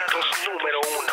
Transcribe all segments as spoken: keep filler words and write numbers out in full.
número uno.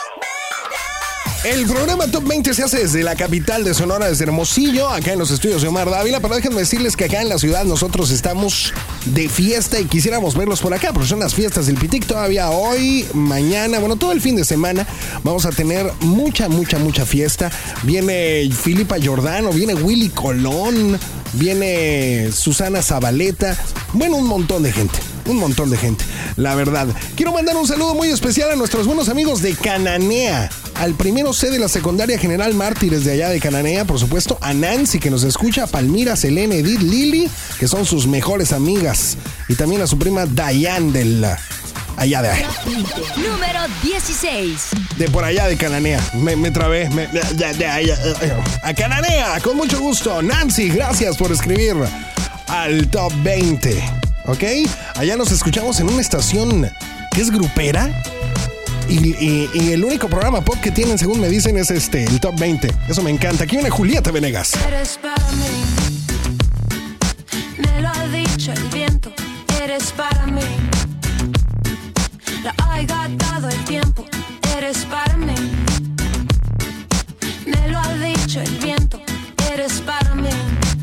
El programa Top veinte se hace desde la capital de Sonora, desde Hermosillo, acá en los estudios de Omar Dávila, pero déjenme decirles que acá en la ciudad nosotros estamos de fiesta y quisiéramos verlos por acá, porque son las fiestas del Pitic todavía hoy, mañana, bueno, todo el fin de semana vamos a tener mucha, mucha, mucha fiesta. Viene Filipa Giordano, viene Willy Colón, viene Susana Zabaleta, bueno, un montón de gente. Un montón de gente, la verdad. Quiero mandar un saludo muy especial a nuestros buenos amigos de Cananea, al primero C de la secundaria General Mártires de allá de Cananea, por supuesto, a Nancy que nos escucha, a Palmira, Selene, Edith, Lili, que son sus mejores amigas, y también a su prima Dayan del allá de número dieciséis. De por allá de Cananea. Me, me trabé. Me, de, de, de, a Cananea, con mucho gusto. Nancy, gracias por escribir al Top veinte. ¿Ok? Allá nos escuchamos en una estación que es grupera y, y, y el único programa pop que tienen, según me dicen, es este, el Top veinte. Eso me encanta. Aquí viene Julieta Venegas. Eres para mí, me lo ha dicho el viento. Eres para mí, lo ha gastado el tiempo. Eres para mí, me lo ha dicho el viento. Eres para mí.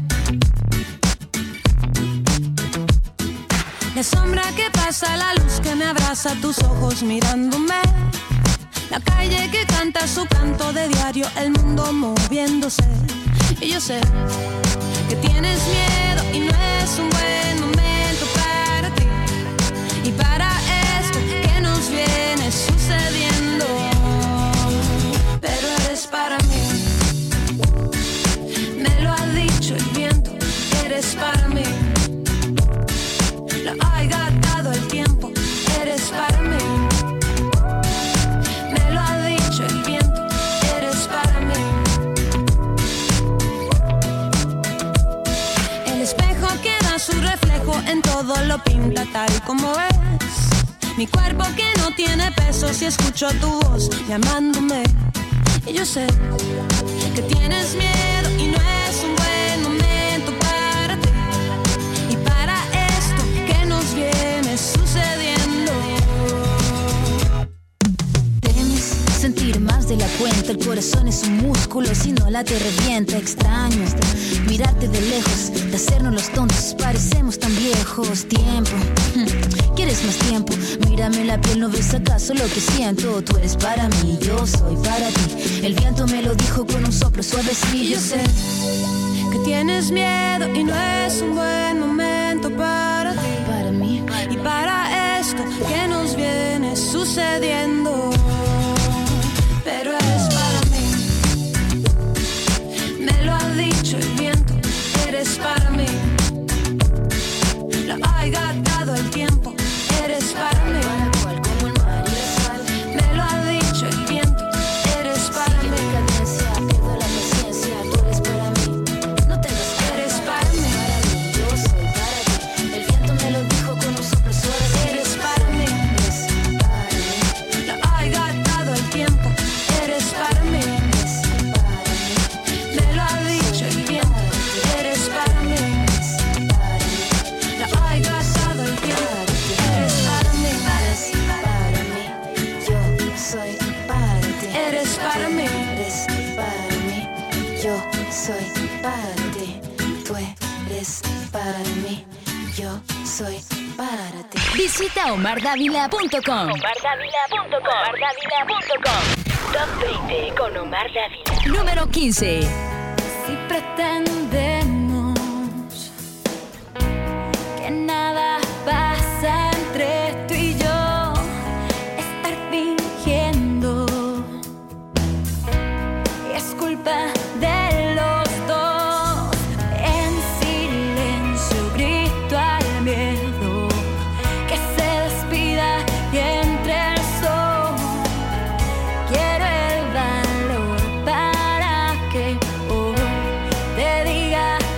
La sombra que pasa, la luz que me abraza, tus ojos mirándome. La calle que canta su canto de diario, el mundo moviéndose. Y yo sé que tienes miedo y no es un buen momento para ti. Y para esto que nos viene sucediendo. Pero eres para mí, me lo ha dicho el viento. Eres para mí, lo ha gastado el tiempo. Eres para mí, me lo ha dicho el viento. Eres para mí. El espejo que da su reflejo en todo lo pinta tal como es. Mi cuerpo que no tiene peso si escucho tu voz llamándome. Y yo sé que tienes miedo y no es un buen momento para ti. Y para esto que nos viene sucediendo. Temes sentir más de la cuenta. El corazón es un músculo, si no la te revienta. Extraño mirarte de lejos, de hacernos los tontos. Parecemos tan viejos. Tiempo, ¿quieres más tiempo? Mírame en la piel, ¿no ves acaso lo que siento? Tú eres para mí, yo soy para ti. El viento me lo dijo con un soplo suavecillo. Yo sé que tienes miedo y no es un buen momento para ti. Para mí y para esto que nos viene sucediendo. Pero eres para mí, me lo ha dicho el viento. Eres para mí, lo ha gastado el tiempo. Eres para mí, me lo ha dicho el viento. Eres para mí, pierdo la paciencia. Tú eres para mí, no te des. Eres para mí, yo soy para ti. El viento me lo dijo con un soplo suave. eres para mí, lo ha gastado el tiempo. Eres para mí, me lo ha dicho el viento. Eres para mí, lo ha gastado el tiempo. Eres para mí, Para mí, yo soy para ti. eres para mí. Eres para mí, yo soy para ti. Tú eres para mí, yo soy para ti. Visita omar davila punto com. omar davila punto com. omar davila punto com. Top veinte con Omar Dávila. Número quince. Si pretendemos que nada pasa entre tú y yo, estar fingiendo es culpa de los dos. En silencio grito al miedo que se despida y entre el sol. Quiero el valor para que hoy te diga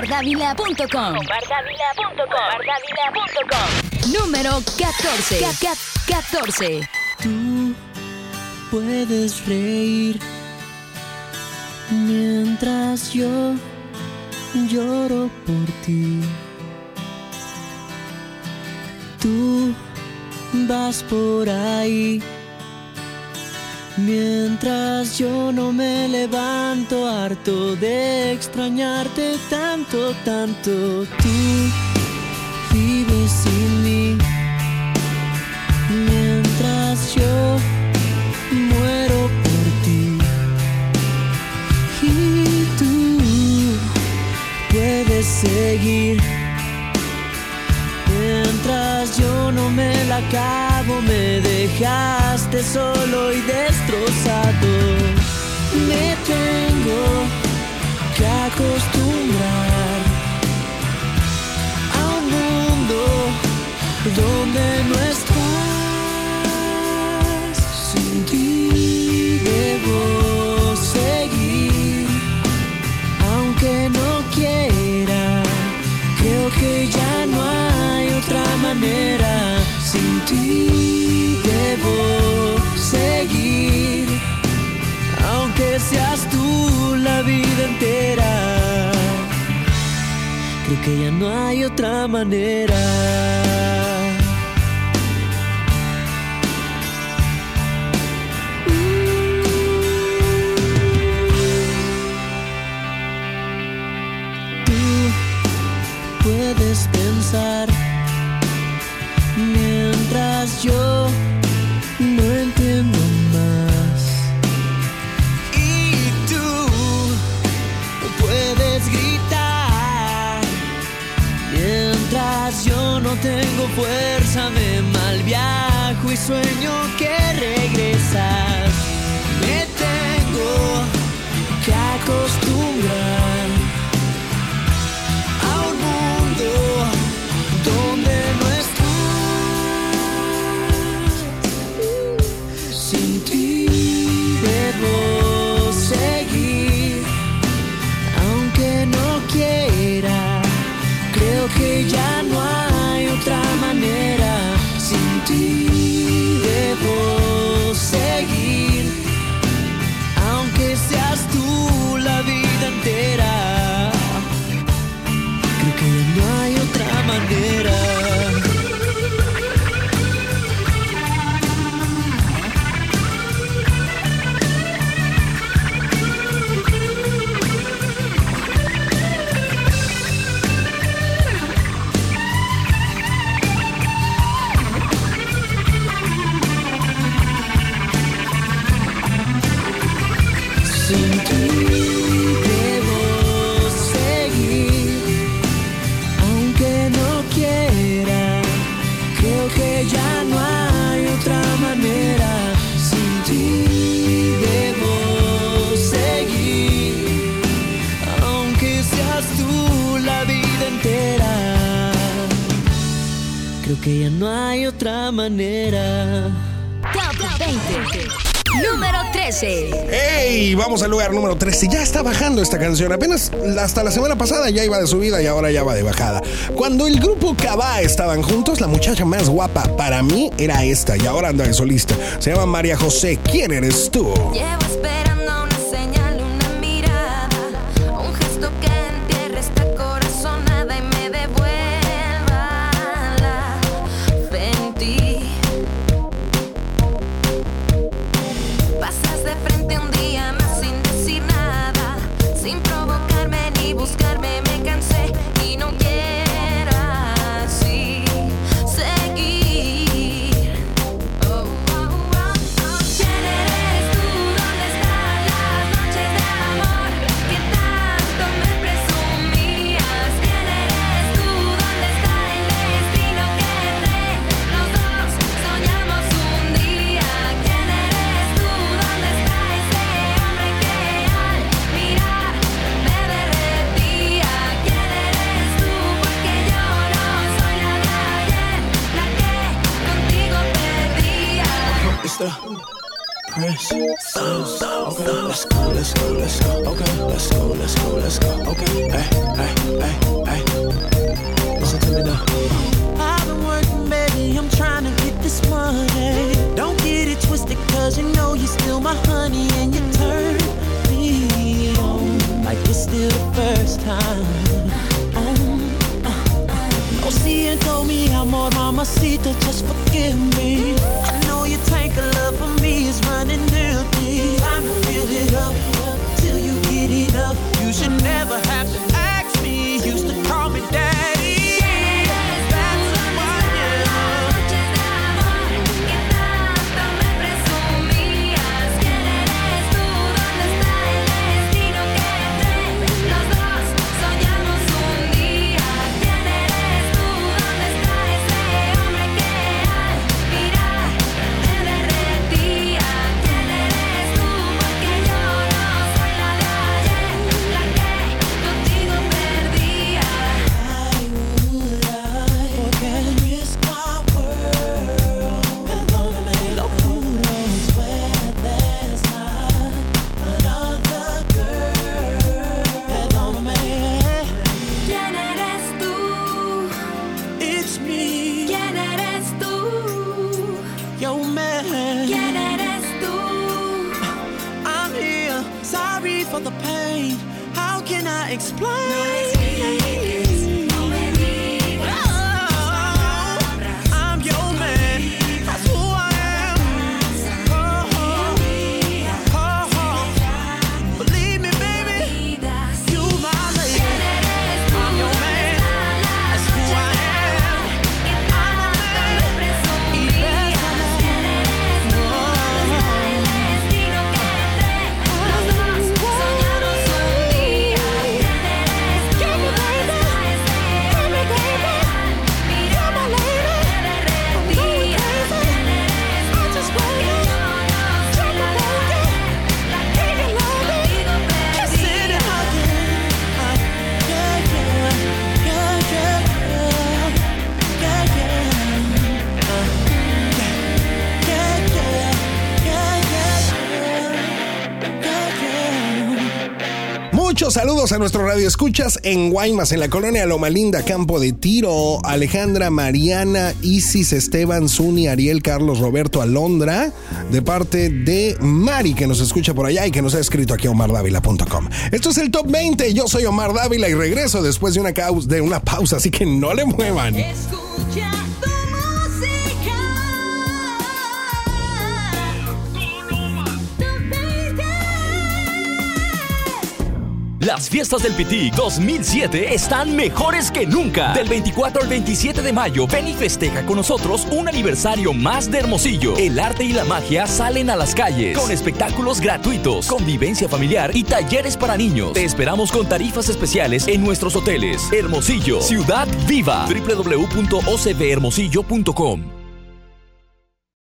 Dávila punto com. Omar Dávila punto com. Omar Dávila punto com. Número catorce. catorce. Tú puedes reír mientras yo lloro por ti. Tú vas por ahí mientras yo no me levanto, harto de extrañarte tanto, tanto. Tú vives sin mí mientras yo muero por ti. Y tú puedes seguir mientras yo no me la acabo, me dejaste solo y destrozado. Me tengo que acostumbrar a un mundo donde no estás. Sin ti debo seguir, aunque no quiera. Creo que ya no hay otra manera. Sin ti debo seguir, aunque seas tú la vida entera. Creo que ya no hay otra manera. Puedes pensar mientras yo no entiendo más. Y tú puedes gritar mientras yo no tengo fuerza, me malviajo y sueño que regresas. Me tengo que acostumbrar donde no estás. Sin ti debo seguir, aunque no quiera. Creo que ya no hay otra manera. Sin ti debo seguir, aunque seas tú la vida entera. Creo que ya no hay otra manera. Sin ti debo seguir, aunque no quiera. Creo que ya no hay otra manera. Sin ti debo seguir, aunque seas tú la vida entera. Creo que ya no hay otra manera. Top veinte. Número trece. ¡Ey! Vamos al lugar número trece. Ya está bajando esta canción. Apenas hasta la semana pasada ya iba de subida y ahora ya va de bajada. Cuando el grupo Cabá estaban juntos, la muchacha más guapa para mí era esta y ahora anda de solista. Se llama María José. ¿Quién eres tú? Llevo esperando una señal, una mirada, un gesto que entierre esta corazonada y me devuelva la fe en ti. Pasas de frente un día más sin decir nada, sin provocarme ni buscarme, me cansé y no quiero así seguir. Oh, oh, oh, oh. ¿Quién eres tú? ¿Dónde estás? Prince. Okay, let's go, let's go, let's go. Okay, let's go, let's go, let's go. Okay, hey, hey, hey, hey. Listen to me now. I've been working, baby, I'm trying to get this money. Don't get it twisted, cause you know you're still my honey, and you turn me on like it's still the first time. Oh, uh, oh, see and told me amor, mamacita, just forgive me. I know your tank of love for me is running empty. Time to fill it up, till you get it up. You should never have to ask me, used to call me daddy. Saludos a nuestro radio escuchas en Guaymas, en la colonia Loma Linda, Campo de Tiro. Alejandra, Mariana, Isis, Esteban, Zuni, Ariel, Carlos, Roberto, Alondra, de parte de Mari, que nos escucha por allá y que nos ha escrito aquí a omar dávila punto com. Esto es el Top veinte, yo soy Omar Dávila y regreso después de una, cau- de una pausa, así que no le muevan. Escucha. Las fiestas del Pitic dos mil siete están mejores que nunca. Del veinticuatro al veintisiete de mayo, ven y festeja con nosotros un aniversario más de Hermosillo. El arte y la magia salen a las calles, con espectáculos gratuitos, convivencia familiar y talleres para niños. Te esperamos con tarifas especiales en nuestros hoteles. Hermosillo, Ciudad Viva. doble u doble u doble u punto o c b hermosillo punto com.